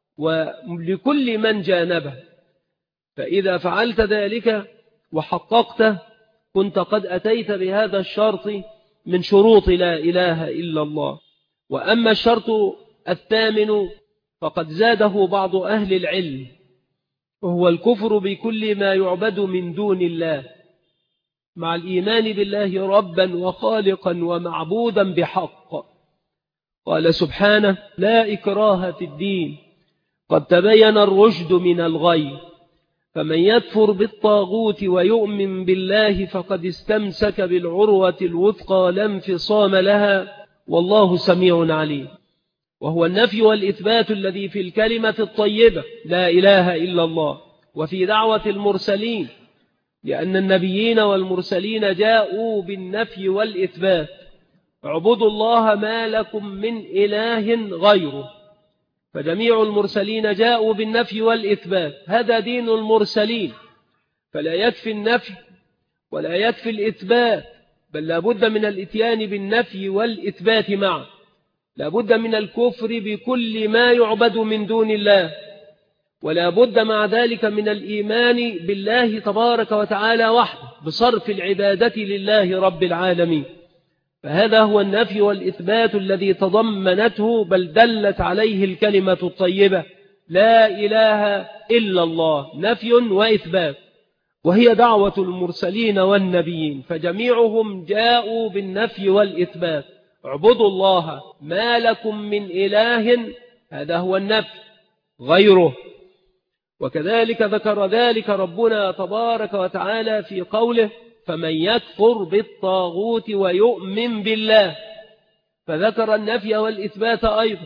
S1: ولكل من جانبها. فإذا فعلت ذلك وحققته كنت قد أتيت بهذا الشرط من شروط لا إله إلا الله. وأما الشرط الثامن فقد زاده بعض أهل العلم، وهو الكفر بكل ما يعبد من دون الله، مع الإيمان بالله ربا وخالقا ومعبودا بحق. قال سبحانه: لا إكراه في الدين قد تبين الرشد من الغي، فمن يكفر بالطاغوت ويؤمن بالله فقد استمسك بالعروة الوثقى لا انفصام لها، والله سميع عليم. وهو النفي والإثبات الذي في الكلمة الطيبة لا إله إلا الله، وفي دعوة المرسلين، لأن النبيين والمرسلين جاءوا بالنفي والإثبات، اعبدوا الله ما لكم من إله غيره. فجميع المرسلين جاءوا بالنفي والإثبات، هذا دين المرسلين، فلا يكفي النفي ولا يكفي الإثبات، بل لا بد من الإتيان بالنفي والإثبات معا. لا بد من الكفر بكل ما يعبد من دون الله، ولا بد مع ذلك من الإيمان بالله تبارك وتعالى وحده بصرف العبادة لله رب العالمين. فهذا هو النفي والإثبات الذي تضمنته بل دلت عليه الكلمة الطيبة لا إله إلا الله، نفي وإثبات، وهي دعوة المرسلين والنبيين، فجميعهم جاءوا بالنفي والإثبات. اعبدوا الله ما لكم من إله، هذا هو النفي، غيره. وكذلك ذكر ذلك ربنا تبارك وتعالى في قوله فمن يكفر بالطاغوت ويؤمن بالله، فذكر النفي والإثبات أيضا،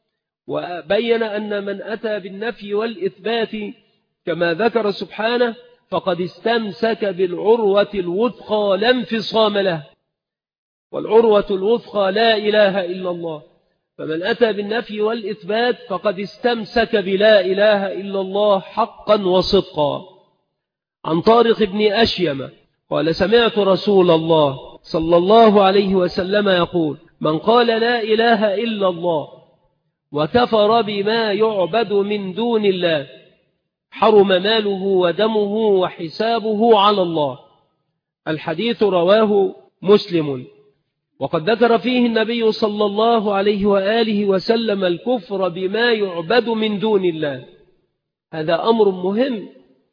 S1: وبين أن من أتى بالنفي والإثبات كما ذكر سبحانه فقد استمسك بالعروة الوثقى لا انفصام له، والعروة الوثقى لا إله إلا الله. فمن أتى بالنفي والإثبات فقد استمسك بلا إله إلا الله حقا وصدقا. عن طارق بن أشيم قال سمعت رسول الله صلى الله عليه وسلم يقول من قال لا إله إلا الله وكفر بما يعبد من دون الله حرم ماله ودمه وحسابه على الله. الحديث رواه مسلم. وقد ذكر فيه النبي صلى الله عليه وآله وسلم الكفر بما يعبد من دون الله. هذا أمر مهم،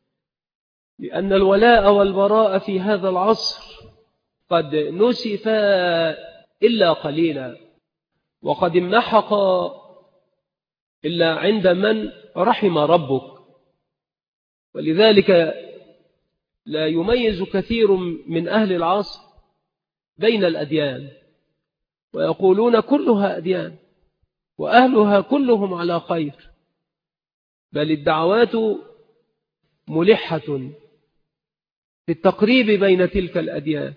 S1: لأن الولاء والبراء في هذا العصر قد نسف إلا قليلا، وقد انمحق إلا عند من رحم ربك. ولذلك لا يميز كثير من أهل العصر بين الأديان، ويقولون كلها أديان وأهلها كلهم على خير، بل الدعوات ملحة في التقريب بين تلك الأديان،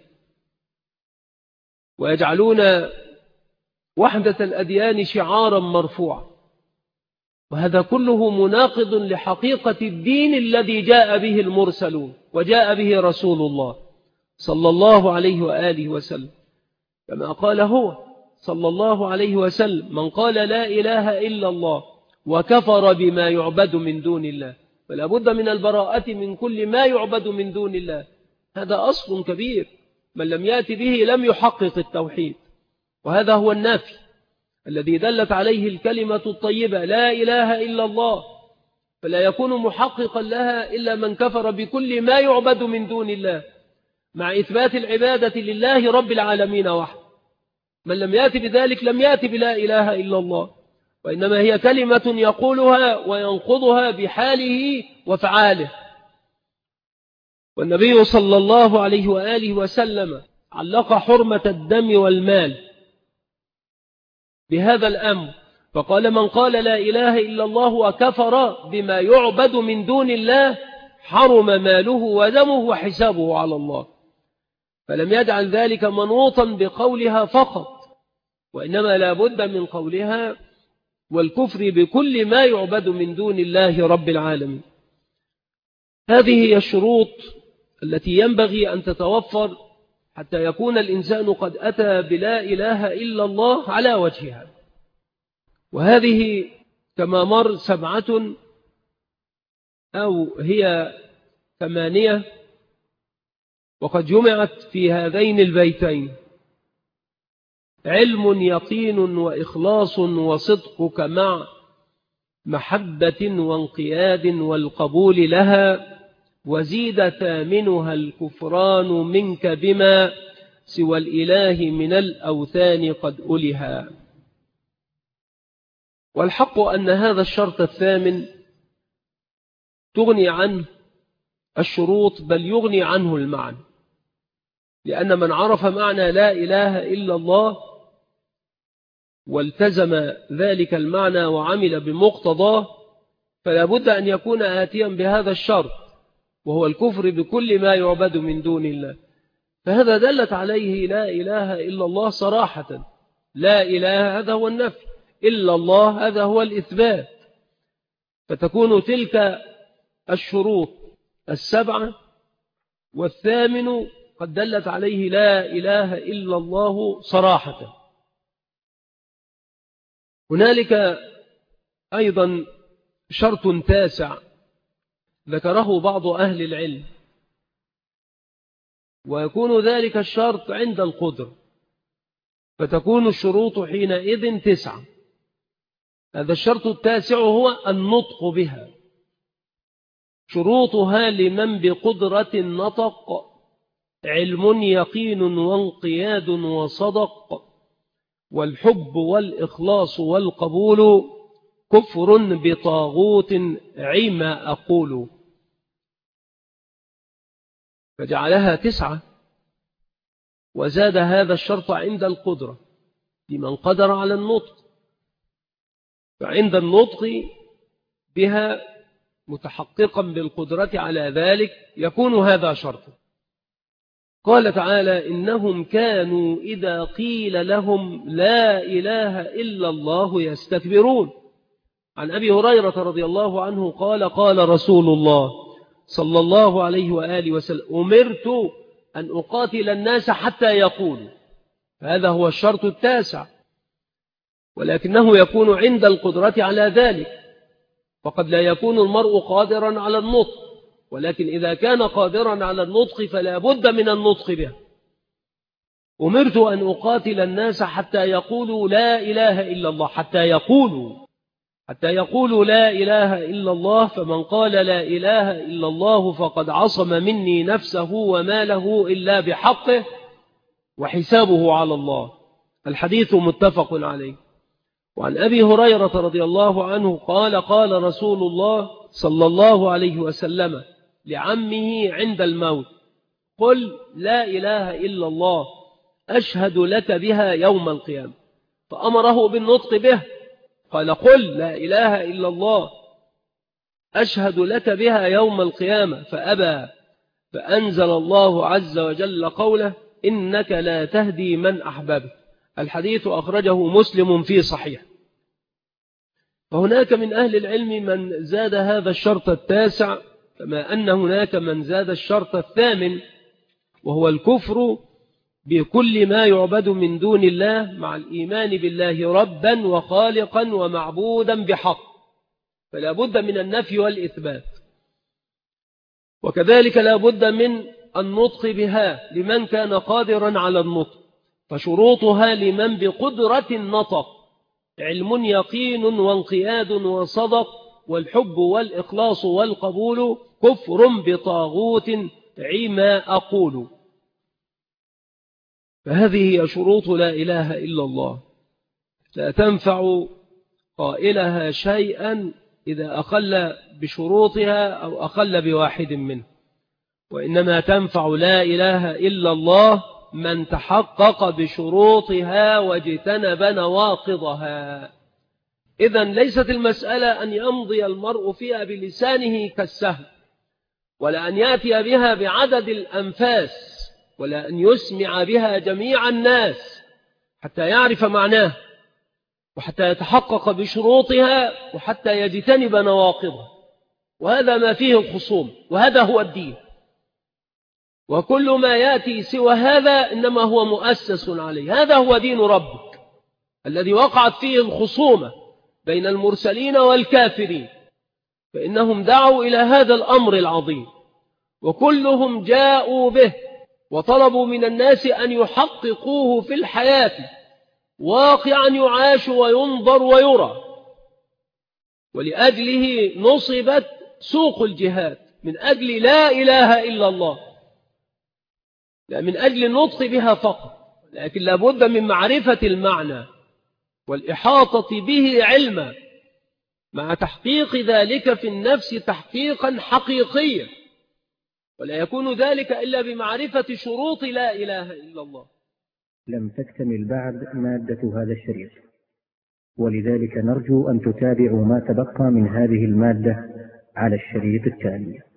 S1: ويجعلون وحدة الأديان شعارا مرفوعا، وهذا كله مناقض لحقيقة الدين الذي جاء به المرسلون وجاء به رسول الله صلى الله عليه وآله وسلم، كما قال هو صلى الله عليه وسلم من قال لا إله إلا الله وكفر بما يعبد من دون الله. فلا بد من البراءة من كل ما يعبد من دون الله، هذا أصل كبير، من لم يأتي به لم يحقق التوحيد، وهذا هو النافي الذي دلت عليه الكلمة الطيبة لا إله إلا الله، فلا يكون محققا لها إلا من كفر بكل ما يعبد من دون الله مع إثبات العبادة لله رب العالمين وحده. من لم يأتي بذلك لم يأتي بلا إله إلا الله، وإنما هي كلمة يقولها وينقضها بحاله وفعاله. والنبي صلى الله عليه وآله وسلم علق حرمة الدم والمال بهذا الأمر، فقال من قال لا إله إلا الله وكفر بما يعبد من دون الله حرم ماله ودمه وحسابه على الله. فلم يجعل ذلك منوطا بقولها فقط، وإنما لا بد من قولها والكفر بكل ما يعبد من دون الله رب العالمين. هذه هي الشروط التي ينبغي أن تتوفر حتى يكون الإنسان قد أتى بلا إله إلا الله على وجهها. وهذه كما مر سبعة أو هي ثمانية، وقد جمعت في هذين البيتين: علم يقين وإخلاص وصدقك مع محبة وانقياد والقبول لها، وزيد ثامنها الكفران منك بما سوى الإله من الأوثان قد ألها. والحق أن هذا الشرط الثامن تغني عنه الشروط، بل يغني عنه المعنى، لأن من عرف معنى لا إله إلا الله والتزم ذلك المعنى وعمل بمقتضاه فلا بد أن يكون آتيا بهذا الشرط، وهو الكفر بكل ما يعبد من دون الله. فهذا دلت عليه لا إله إلا الله صراحة. لا إله هذا هو النفي، إلا الله هذا هو الإثبات. فتكون تلك الشروط السبعة، والثامن قد دلت عليه لا إله إلا الله صراحة. هنالك أيضا شرط تاسع ذكره بعض أهل العلم، ويكون ذلك الشرط عند القدرة، فتكون الشروط حينئذ تسعة. هذا الشرط التاسع هو النطق بها. شروطها لمن بقدرة النطق علم يقين وانقياد وصدق والحب والإخلاص والقبول كفر بطاغوت عما أقول. فجعلها تسعة وزاد هذا الشرط عند القدرة لمن قدر على النطق، فعند النطق بها متحققا بالقدرة على ذلك يكون هذا شرطا. قال تعالى: إنهم كانوا إذا قيل لهم لا إله إلا الله يستكبرون. عن أبي هريرة رضي الله عنه قال: قال رسول الله صلى الله عليه وآله وسلم: أمرت أن أقاتل الناس حتى يقولوا. هذا هو الشرط التاسع، ولكنه يكون عند القدرة على ذلك، فقد لا يكون المرء قادرا على النطق، ولكن إذا كان قادرا على النطق فلا بد من النطق به. أمرت أن أقاتل الناس حتى يقولوا لا إله إلا الله، حتى يقولوا حتى يقولوا لا إله إلا الله، فمن قال لا إله إلا الله فقد عصم مني نفسه وماله إلا بحقه وحسابه على الله. الحديث متفق عليه. وعن أبي هريرة رضي الله عنه قال: قال رسول الله صلى الله عليه وسلم لعمه عند الموت: قل لا إله إلا الله أشهد لك بها يوم القيامة. فأمره بالنطق به، قال: قل لا إله إلا الله أشهد لك بها يوم القيامة، فأبى، فأنزل الله عز وجل قوله: إنك لا تهدي من أحببت. الحديث أخرجه مسلم في صحيح. فهناك من أهل العلم من زاد هذا الشرط التاسع، كما أن هناك من زاد الشرط الثامن، وهو الكفر بكل ما يعبد من دون الله مع الإيمان بالله ربا وخالقا ومعبودا بحق، فلا بد من النفي والإثبات. وكذلك لا بد من النطق بها لمن كان قادرا على النطق، فشروطها لمن بقدرة النطق علم يقين وانقياد وصدق والحب والإخلاص والقبول كفر بطاغوت عما أقول. فهذه هي شروط لا إله إلا الله، لا تنفع قائلها شيئا إذا أخل بشروطها أو أخل بواحد منه، وإنما تنفع لا إله إلا الله من تحقق بشروطها واجتنب نواقضها. إذن ليست المسألة أن يمضي المرء فيها بلسانه كالسهم، ولا أن يأتي بها بعدد الأنفاس، ولا أن يسمع بها جميع الناس حتى يعرف معناه، وحتى يتحقق بشروطها، وحتى يجتنب نواقضها. وهذا ما فيه الخصوم، وهذا هو الدين. وكل ما يأتي سوى هذا إنما هو مؤسس عليه. هذا هو دين ربك الذي وقعت فيه الخصومة بين المرسلين والكافرين، فإنهم دعوا إلى هذا الأمر العظيم، وكلهم جاءوا به وطلبوا من الناس أن يحققوه في الحياة واقعا يعاش وينظر ويرى. ولأجله نصبت سوق الجهاد، من أجل لا إله إلا الله، لا من أجل النطق بها فقط، لكن لابد من معرفة المعنى والإحاطة به علما، مع تحقيق ذلك في النفس تحقيقا حقيقيا، ولا يكون ذلك إلا بمعرفة شروط لا إله إلا الله.
S2: لم تكتمل بعد مادة هذا الشريط، ولذلك نرجو أن تتابعوا ما تبقى من هذه المادة على الشريط التالي.